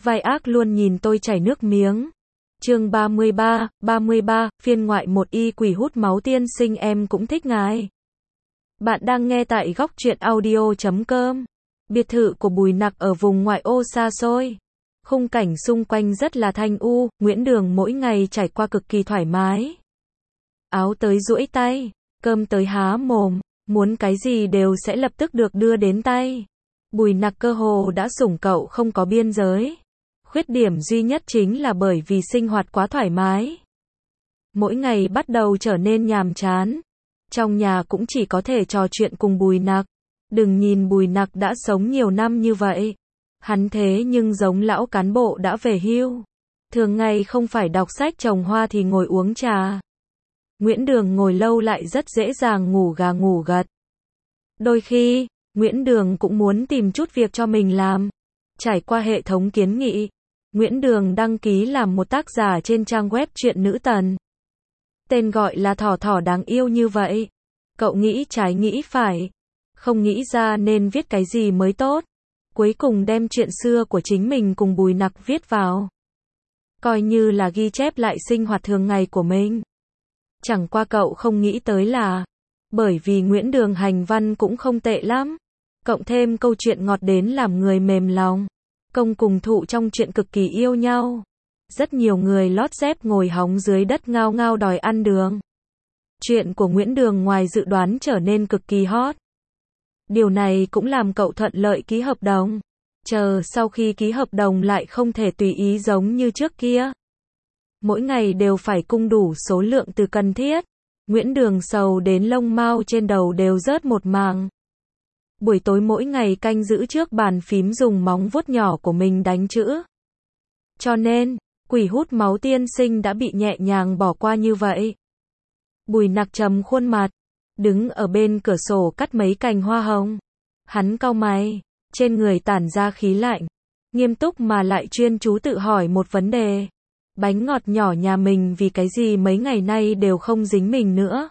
vai ác luôn nhìn tôi chảy nước miếng. Chương 33, phiên ngoại 1 y quỷ hút máu tiên sinh em cũng thích ngài. Bạn đang nghe tại góc truyện audio.com. Biệt thự của Bùi Nặc ở vùng ngoại ô xa xôi. Khung cảnh xung quanh rất là thanh u, Nguyễn Đường mỗi ngày trải qua cực kỳ thoải mái. Áo tới duỗi tay, cơm tới há mồm, muốn cái gì đều sẽ lập tức được đưa đến tay. Bùi Nặc cơ hồ đã sủng cậu không có biên giới. Khuyết điểm duy nhất chính là bởi vì sinh hoạt quá thoải mái. Mỗi ngày bắt đầu trở nên nhàm chán. Trong nhà cũng chỉ có thể trò chuyện cùng Bùi Nặc. Đừng nhìn Bùi Nặc đã sống nhiều năm như vậy. Hắn thế nhưng giống lão cán bộ đã về hưu. Thường ngày không phải đọc sách trồng hoa thì ngồi uống trà. Nguyễn Đường ngồi lâu lại rất dễ dàng ngủ gà ngủ gật. Đôi khi, Nguyễn Đường cũng muốn tìm chút việc cho mình làm. Trải qua hệ thống kiến nghị, Nguyễn Đường đăng ký làm một tác giả trên trang web truyện nữ tần. Tên gọi là Thỏ Thỏ đáng yêu như vậy. Cậu nghĩ trái nghĩ phải. Không nghĩ ra nên viết cái gì mới tốt. Cuối cùng đem chuyện xưa của chính mình cùng Bùi Nặc viết vào. Coi như là ghi chép lại sinh hoạt thường ngày của mình. Chẳng qua cậu không nghĩ tới là, bởi vì Nguyễn Đường hành văn cũng không tệ lắm. Cộng thêm câu chuyện ngọt đến làm người mềm lòng. Công cùng thụ trong chuyện cực kỳ yêu nhau. Rất nhiều người lót dép ngồi hóng dưới đất ngao ngao đòi ăn đường. Chuyện của Nguyễn Đường ngoài dự đoán trở nên cực kỳ hot. Điều này cũng làm cậu thuận lợi ký hợp đồng. Chờ sau khi ký hợp đồng lại không thể tùy ý giống như trước kia. Mỗi ngày đều phải cung đủ số lượng từ cần thiết. Nguyễn Đường sầu đến lông mao trên đầu đều rớt một mảng. Buổi tối mỗi ngày canh giữ trước bàn phím dùng móng vuốt nhỏ của mình đánh chữ. Cho nên, quỷ hút máu tiên sinh đã bị nhẹ nhàng bỏ qua như vậy. Bùi Nặc trầm khuôn mặt, đứng ở bên cửa sổ cắt mấy cành hoa hồng. Hắn cau mày, trên người tản ra khí lạnh, nghiêm túc mà lại chuyên chú tự hỏi một vấn đề. Bánh ngọt nhỏ nhà mình vì cái gì mấy ngày nay đều không dính mình nữa?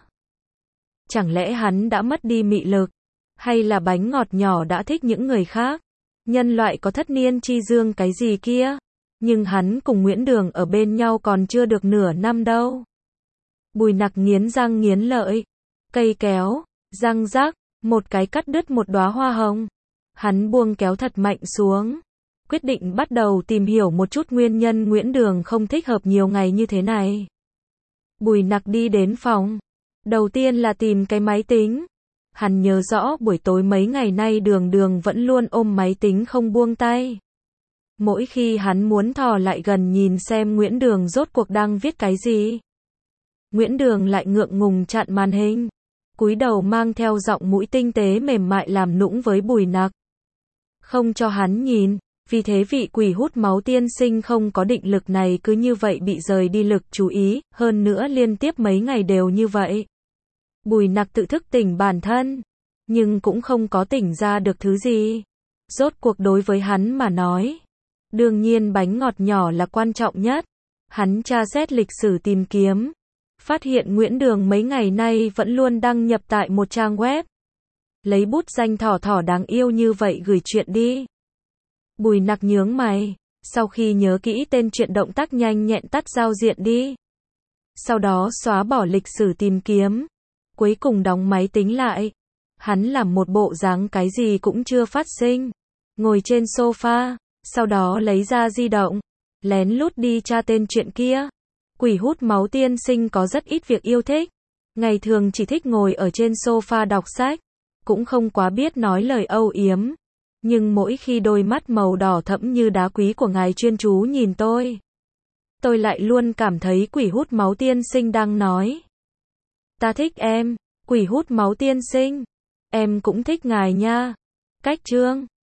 Chẳng lẽ hắn đã mất đi mị lực? Hay là bánh ngọt nhỏ đã thích những người khác? Nhân loại có thất niên chi dương cái gì kia? Nhưng hắn cùng Nguyễn Đường ở bên nhau còn chưa được nửa năm đâu. Bùi Nặc nghiến răng nghiến lợi. Cây kéo, răng rác, một cái cắt đứt một đóa hoa hồng. Hắn buông kéo thật mạnh xuống. Quyết định bắt đầu tìm hiểu một chút nguyên nhân Nguyễn Đường không thích hợp nhiều ngày như thế này. Bùi Nặc đi đến phòng. Đầu tiên là tìm cái máy tính. Hắn nhớ rõ buổi tối mấy ngày nay Đường vẫn luôn ôm máy tính không buông tay. Mỗi khi hắn muốn thò lại gần nhìn xem Nguyễn Đường rốt cuộc đang viết cái gì. Nguyễn Đường lại ngượng ngùng chặn màn hình. Cúi đầu mang theo giọng mũi tinh tế mềm mại làm nũng với Bùi Nặc. Không cho hắn nhìn, vì thế vị quỷ hút máu tiên sinh không có định lực này cứ như vậy bị rời đi lực chú ý, hơn nữa liên tiếp mấy ngày đều như vậy. Bùi Nặc tự thức tỉnh bản thân, nhưng cũng không có tỉnh ra được thứ gì. Rốt cuộc đối với hắn mà nói, đương nhiên bánh ngọt nhỏ là quan trọng nhất. Hắn tra xét lịch sử tìm kiếm, phát hiện Nguyễn Đường mấy ngày nay vẫn luôn đăng nhập tại một trang web. Lấy bút danh Thỏ Thỏ đáng yêu như vậy gửi chuyện đi. Bùi Nặc nhướng mày, sau khi nhớ kỹ tên chuyện động tác nhanh nhẹn tắt giao diện đi. Sau đó xóa bỏ lịch sử tìm kiếm. Cuối cùng đóng máy tính lại. Hắn làm một bộ dáng cái gì cũng chưa phát sinh. Ngồi trên sofa, sau đó lấy ra di động, lén lút đi tra tên chuyện kia. Quỷ hút máu tiên sinh có rất ít việc yêu thích. Ngày thường chỉ thích ngồi ở trên sofa đọc sách. Cũng không quá biết nói lời âu yếm. Nhưng mỗi khi đôi mắt màu đỏ thẫm như đá quý của ngài chuyên chú nhìn tôi lại luôn cảm thấy quỷ hút máu tiên sinh đang nói. Ta thích em, quỷ hút máu tiên sinh. Em cũng thích ngài nha. Cách chương